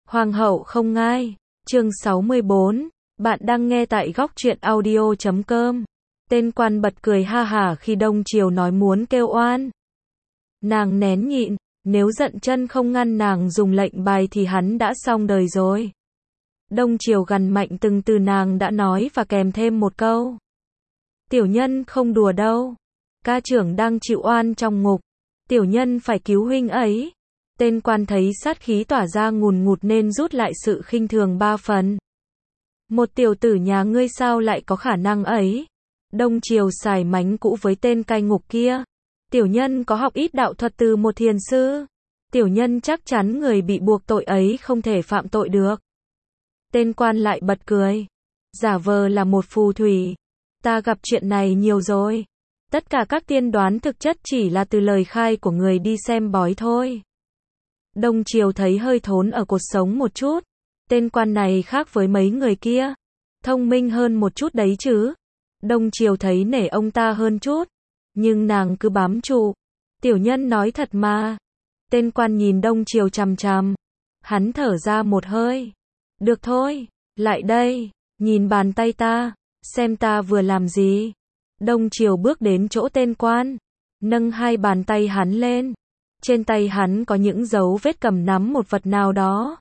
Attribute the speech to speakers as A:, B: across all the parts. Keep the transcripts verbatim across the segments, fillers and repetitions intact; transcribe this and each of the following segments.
A: Hoàng hậu không ngai. Chương sáu mươi bốn. Bạn đang nghe tại góc truyện audio chấm com. Tên quan bật cười ha hả khi Đông Triều nói muốn kêu oan. Nàng nén nhịn, nếu giận chân không ngăn nàng dùng lệnh bài thì hắn đã xong đời rồi. Đông Triều gằn mạnh từng từ nàng đã nói và kèm thêm một câu. Tiểu nhân không đùa đâu. Ca trưởng đang chịu oan trong ngục. Tiểu nhân phải cứu huynh ấy. Tên quan thấy sát khí tỏa ra ngùn ngụt nên rút lại sự khinh thường ba phần. Một tiểu tử nhà ngươi sao lại có khả năng ấy? Đông Triều xài mánh cũ với tên cai ngục kia. Tiểu nhân có học ít đạo thuật từ một thiền sư. Tiểu nhân chắc chắn người bị buộc tội ấy không thể phạm tội được. Tên quan lại bật cười. Giả vờ là một phù thủy. Ta gặp chuyện này nhiều rồi. Tất cả các tiên đoán thực chất chỉ là từ lời khai của người đi xem bói thôi. Đông Triều thấy hơi thốn ở cột sống một chút. Tên quan này khác với mấy người kia. Thông minh hơn một chút đấy chứ. Đông Triều thấy nể ông ta hơn chút. Nhưng nàng cứ bám trụ. Tiểu nhân nói thật mà. Tên quan nhìn Đông Triều chằm chằm. Hắn thở ra một hơi. Được thôi, lại đây, nhìn bàn tay ta, xem ta vừa làm gì. Đông Triều bước đến chỗ tên quan, nâng hai bàn tay hắn lên. Trên tay hắn có những dấu vết cầm nắm một vật nào đó.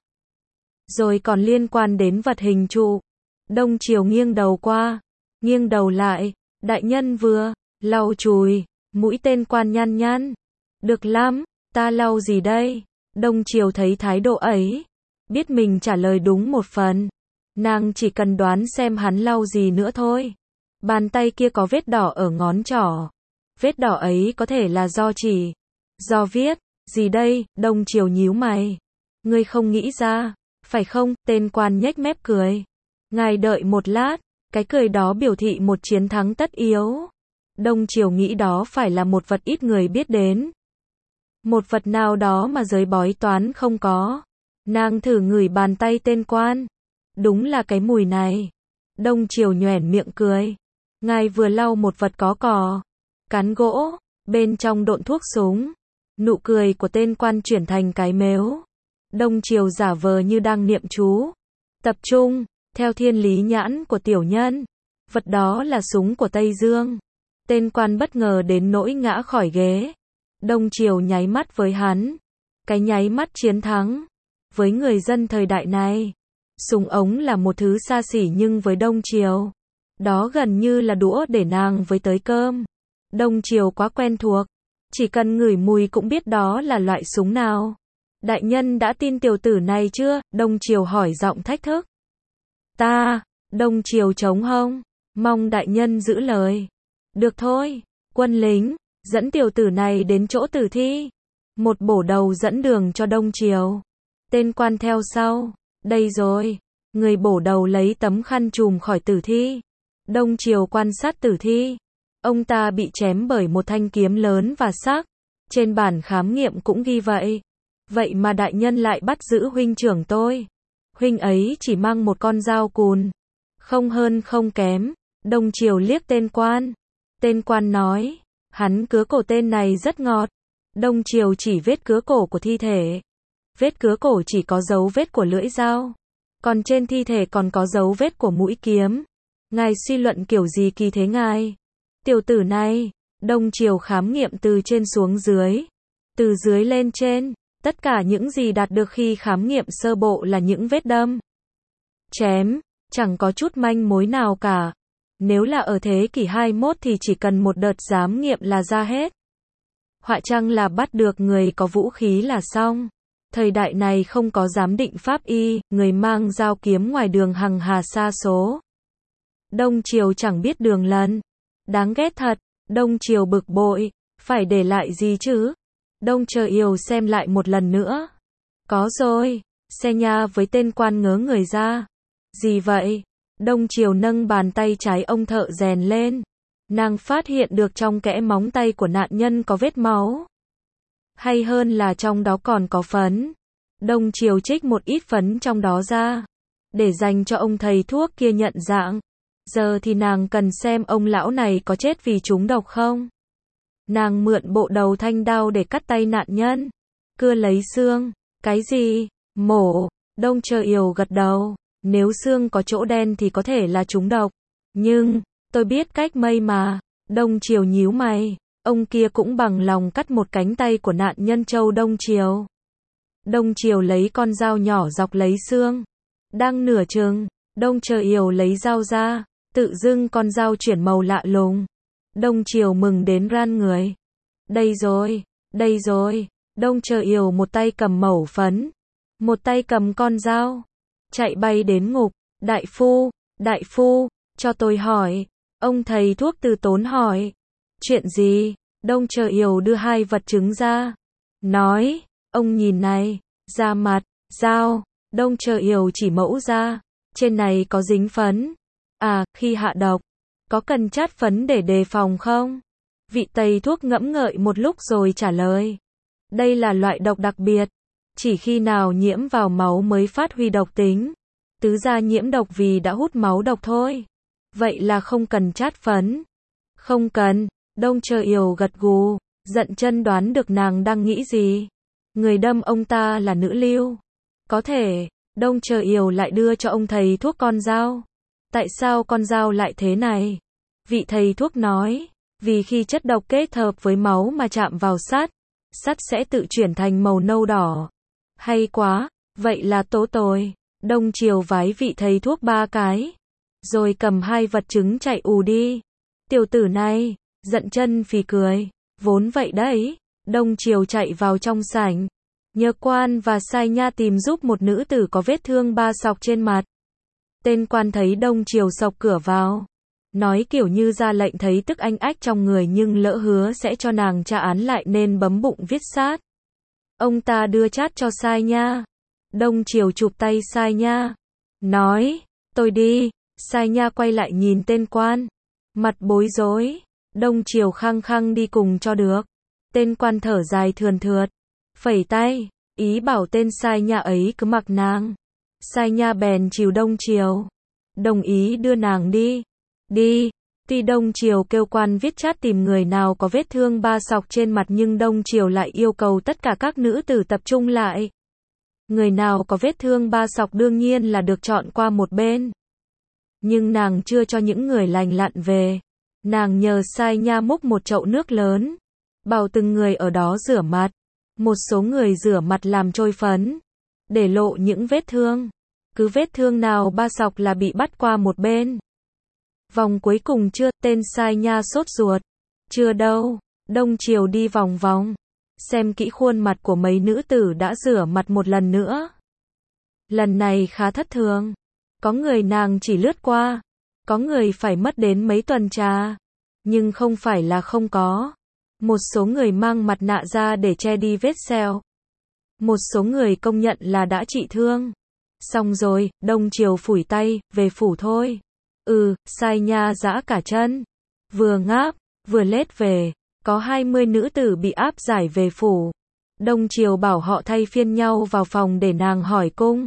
A: Rồi còn liên quan đến vật hình trụ. Đông Triều nghiêng đầu qua, nghiêng đầu lại, đại nhân vừa, lau chùi, mũi tên quan nhăn nhăn. Được lắm, ta lau gì đây? Đông Triều thấy thái độ ấy, biết mình trả lời đúng một phần. Nàng chỉ cần đoán xem hắn lau gì nữa thôi. Bàn tay kia có vết đỏ ở ngón trỏ. Vết đỏ ấy có thể là do chỉ, do viết, gì đây? Đông Triều nhíu mày. Ngươi không nghĩ ra, phải không? Tên quan nhếch mép cười. Ngài đợi một lát, cái cười đó biểu thị một chiến thắng tất yếu. Đông Triều nghĩ đó phải là một vật ít người biết đến. Một vật nào đó mà giới bói toán không có. Nàng thử ngửi bàn tay tên quan. Đúng là cái mùi này. Đông Triều nhoẻn miệng cười. Ngài vừa lau một vật có cỏ, cán gỗ, bên trong độn thuốc súng. Nụ cười của tên quan chuyển thành cái mếu. Đông Triều giả vờ như đang niệm chú. Tập trung, theo thiên lý nhãn của tiểu nhân. Vật đó là súng của Tây Dương. Tên quan bất ngờ đến nỗi ngã khỏi ghế. Đông Triều nháy mắt với hắn. Cái nháy mắt chiến thắng. Với người dân thời đại này, súng ống là một thứ xa xỉ nhưng với Đông Triều, đó gần như là đũa để nàng với tới cơm. Đông Triều quá quen thuộc. Chỉ cần ngửi mùi cũng biết đó là loại súng nào. Đại nhân đã tin tiểu tử này chưa? Đông Triều hỏi giọng thách thức. Ta, Đông Triều trống hông. Mong đại nhân giữ lời. Được thôi, quân lính, dẫn tiểu tử này đến chỗ tử thi. Một bổ đầu dẫn đường cho Đông Triều. Tên quan theo sau. Đây rồi. Người bổ đầu lấy tấm khăn trùm khỏi tử thi. Đông Triều quan sát tử thi. Ông ta bị chém bởi một thanh kiếm lớn và sắc. Trên bản khám nghiệm cũng ghi vậy. Vậy mà đại nhân lại bắt giữ huynh trưởng tôi. Huynh ấy chỉ mang một con dao cùn. Không hơn không kém. Đông Triều liếc tên quan. Tên quan nói. Hắn cứa cổ tên này rất ngọt. Đông Triều chỉ vết cứa cổ của thi thể. Vết cứa cổ chỉ có dấu vết của lưỡi dao. Còn trên thi thể còn có dấu vết của mũi kiếm. Ngài suy luận kiểu gì kỳ thế ngài? Tiểu tử này. Đông Triều khám nghiệm từ trên xuống dưới. Từ dưới lên trên. Tất cả những gì đạt được khi khám nghiệm sơ bộ là những vết đâm, chém. Chẳng có chút manh mối nào cả. Nếu là ở thế kỷ hai mươi mốt thì chỉ cần một đợt giám nghiệm là ra hết. Họa chăng là bắt được người có vũ khí là xong. Thời đại này không có giám định pháp y, người mang dao kiếm ngoài đường hằng hà sa số. Đông Triều chẳng biết đường lần. Đáng ghét thật. Đông Triều bực bội. Phải để lại gì chứ? Đông Triều xem lại một lần nữa. Có rồi. Xe nha với tên quan ngớ người ra. Gì vậy? Đông Triều nâng bàn tay trái ông thợ rèn lên. Nàng phát hiện được trong kẽ móng tay của nạn nhân có vết máu. Hay hơn là trong đó còn có phấn. Đông Triều trích một ít phấn trong đó ra. Để dành cho ông thầy thuốc kia nhận dạng. Giờ thì nàng cần xem ông lão này có chết vì trúng độc không. Nàng mượn bộ đầu thanh đao để cắt tay nạn nhân. Cưa lấy xương. Cái gì? Mổ. Đông Chờ Yểu gật đầu. Nếu xương có chỗ đen thì có thể là trúng độc. Nhưng, tôi biết cách mây mà. Đông Triều nhíu mày. Ông kia cũng bằng lòng cắt một cánh tay của nạn nhân Châu Đông Triều. Đông Triều lấy con dao nhỏ dọc lấy xương. Đang nửa chừng, Đông Chờ Yểu lấy dao ra. Tự dưng con dao chuyển màu lạ lùng. Đông Triều mừng đến ran người. Đây rồi, đây rồi. Đông Chờ Yểu một tay cầm mẩu phấn, một tay cầm con dao, chạy bay đến ngục. Đại phu, đại phu, cho tôi hỏi. Ông thầy thuốc từ tốn hỏi. Chuyện gì? Đông Chờ Yểu đưa hai vật chứng ra. Nói, ông nhìn này, da mặt, dao. Đông Chờ Yểu chỉ mẫu ra. Trên này có dính phấn. À, khi hạ độc, có cần chát phấn để đề phòng không? Vị thầy thuốc ngẫm ngợi một lúc rồi trả lời. Đây là loại độc đặc biệt. Chỉ khi nào nhiễm vào máu mới phát huy độc tính. Tứ gia nhiễm độc vì đã hút máu độc thôi. Vậy là không cần chát phấn. Không cần. Đông Chờ Yểu gật gù. Dận Chân đoán được nàng đang nghĩ gì. Người đâm ông ta là nữ lưu. Có thể. Đông Chờ Yểu lại đưa cho ông thầy thuốc con dao. Tại sao con dao lại thế này? Vị thầy thuốc nói. Vì khi chất độc kết hợp với máu mà chạm vào sắt, sắt sẽ tự chuyển thành màu nâu đỏ. Hay quá, vậy là tố tồi. Đông Triều vái vị thầy thuốc ba cái, rồi cầm hai vật chứng chạy ù đi. Tiểu tử này, Dận Chân phì cười. Vốn vậy đấy. Đông Triều chạy vào trong sảnh. Nhờ quan và sai nha tìm giúp một nữ tử có vết thương ba sọc trên mặt. Tên quan thấy Đông Triều sộc cửa vào. Nói kiểu như ra lệnh thấy tức anh ách trong người nhưng lỡ hứa sẽ cho nàng tra án lại nên bấm bụng viết sát. Ông ta đưa chát cho sai nha. Đông Triều chụp tay sai nha. Nói, tôi đi. Sai nha quay lại nhìn tên quan. Mặt bối rối. Đông Triều khăng khăng đi cùng cho được. Tên quan thở dài thườn thượt. Phẩy tay. Ý bảo tên sai nha ấy cứ mặc nàng. Sai nha bèn chiều Đông Triều. Đồng ý đưa nàng đi. Đi. Tuy Đông Triều kêu quan viết chát tìm người nào có vết thương ba sọc trên mặt nhưng Đông Triều lại yêu cầu tất cả các nữ tử tập trung lại. Người nào có vết thương ba sọc đương nhiên là được chọn qua một bên. Nhưng nàng chưa cho những người lành lặn về. Nàng nhờ sai nha múc một chậu nước lớn. Bảo từng người ở đó rửa mặt. Một số người rửa mặt làm trôi phấn. Để lộ những vết thương. Cứ vết thương nào ba sọc là bị bắt qua một bên. Vòng cuối cùng chưa, tên sai nha sốt ruột. Chưa đâu. Đông Triều đi vòng vòng. Xem kỹ khuôn mặt của mấy nữ tử đã rửa mặt một lần nữa. Lần này khá thất thường. Có người nàng chỉ lướt qua. Có người phải mất đến mấy tuần trà. Nhưng không phải là không có. Một số người mang mặt nạ ra để che đi vết sẹo. Một số người công nhận là đã trị thương. Xong rồi, Đông Triều phủi tay, về phủ thôi. Ừ, sai nha giã cả chân. Vừa ngáp, vừa lết về. Có hai mươi nữ tử bị áp giải về phủ. Đông Triều bảo họ thay phiên nhau vào phòng để nàng hỏi cung.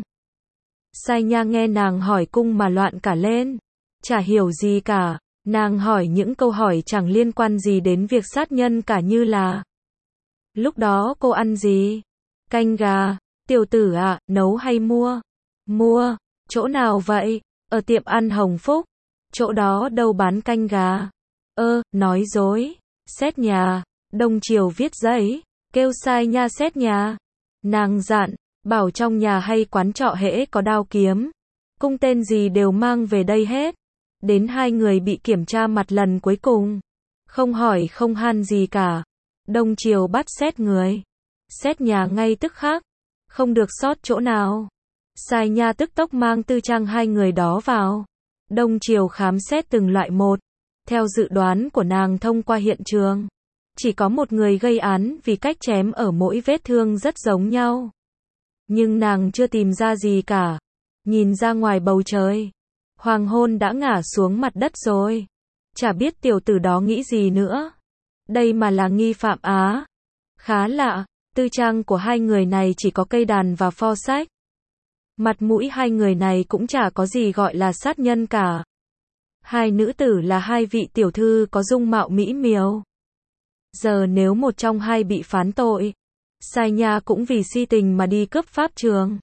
A: Sai nha nghe nàng hỏi cung mà loạn cả lên. Chả hiểu gì cả. Nàng hỏi những câu hỏi chẳng liên quan gì đến việc sát nhân cả như là. Lúc đó cô ăn gì? Canh gà. Tiểu tử ạ, à, nấu hay mua? Mua. Chỗ nào vậy? Ở tiệm ăn Hồng Phúc. Chỗ đó đâu bán canh gà? Ơ, nói dối. Xét nhà. Đông Triều viết giấy. Kêu sai nha xét nhà. Nàng dặn. Bảo trong nhà hay quán trọ hễ có đao kiếm. Cung tên gì đều mang về đây hết. Đến hai người bị kiểm tra mặt lần cuối cùng. Không hỏi không han gì cả. Đông Triều bắt xét người. Xét nhà ngay tức khắc. Không được sót chỗ nào. Sai nha tức tốc mang tư trang hai người đó vào. Đông Triều khám xét từng loại một. Theo dự đoán của nàng thông qua hiện trường. Chỉ có một người gây án vì cách chém ở mỗi vết thương rất giống nhau. Nhưng nàng chưa tìm ra gì cả. Nhìn ra ngoài bầu trời. Hoàng hôn đã ngả xuống mặt đất rồi. Chả biết tiểu tử đó nghĩ gì nữa. Đây mà là nghi phạm á. Khá lạ, tư trang của hai người này chỉ có cây đàn và pho sách. Mặt mũi hai người này cũng chả có gì gọi là sát nhân cả. Hai nữ tử là hai vị tiểu thư có dung mạo mỹ miều. Giờ nếu một trong hai bị phán tội, sai nha cũng vì si tình mà đi cướp pháp trường.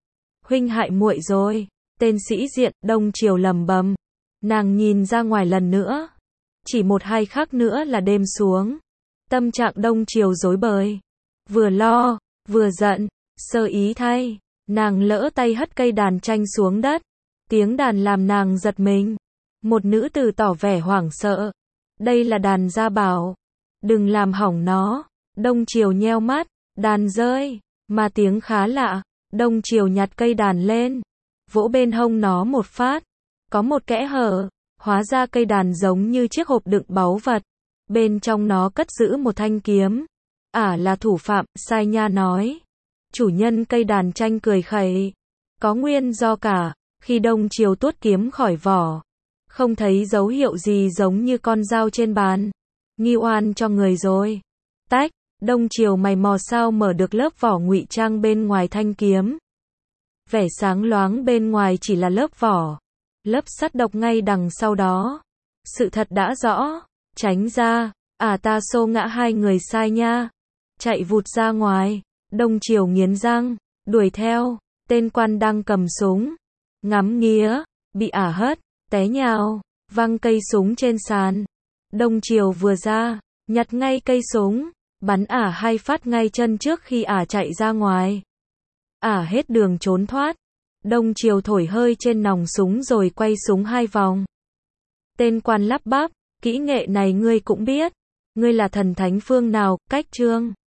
A: huynh hại muội rồi. Tên sĩ diện, Đông Triều lầm bầm. Nàng nhìn ra ngoài lần nữa. Chỉ một hai khắc nữa là đêm xuống. Tâm trạng Đông Triều rối bời. Vừa lo, vừa giận, sơ ý thay. Nàng lỡ tay hất cây đàn tranh xuống đất. Tiếng đàn làm nàng giật mình. Một nữ tử tỏ vẻ hoảng sợ. Đây là đàn gia bảo. Đừng làm hỏng nó. Đông Triều nheo mắt. Đàn rơi. Mà tiếng khá lạ. Đông Triều nhặt cây đàn lên. Vỗ bên hông nó một phát. Có một kẽ hở. Hóa ra cây đàn giống như chiếc hộp đựng báu vật. Bên trong nó cất giữ một thanh kiếm. Ả à là thủ phạm, Sai Nha nói. Chủ nhân cây đàn tranh cười khẩy. Có nguyên do cả. Khi Đông Triều tuốt kiếm khỏi vỏ. Không thấy dấu hiệu gì giống như con dao trên bàn. Nghi oan cho người rồi. Tách, Đông Triều mày mò sao mở được lớp vỏ ngụy trang bên ngoài thanh kiếm. Vẻ sáng loáng bên ngoài chỉ là lớp vỏ. Lớp sắt độc ngay đằng sau đó. Sự thật đã rõ. Tránh ra. À ta xô ngã hai người Sai Nha. Chạy vụt ra ngoài. Đông Triều nghiến răng. Đuổi theo. Tên quan đang cầm súng. Ngắm nghía. Bị ả hất. Té nhào. Văng cây súng trên sàn. Đông Triều vừa ra. Nhặt ngay cây súng. Bắn ả hai phát ngay chân trước khi ả chạy ra ngoài. Ả hết đường trốn thoát. Đông Triều thổi hơi trên nòng súng rồi quay súng hai vòng. Tên quan lắp bắp. Kỹ nghệ này ngươi cũng biết. Ngươi là thần thánh phương nào, Cách Trương?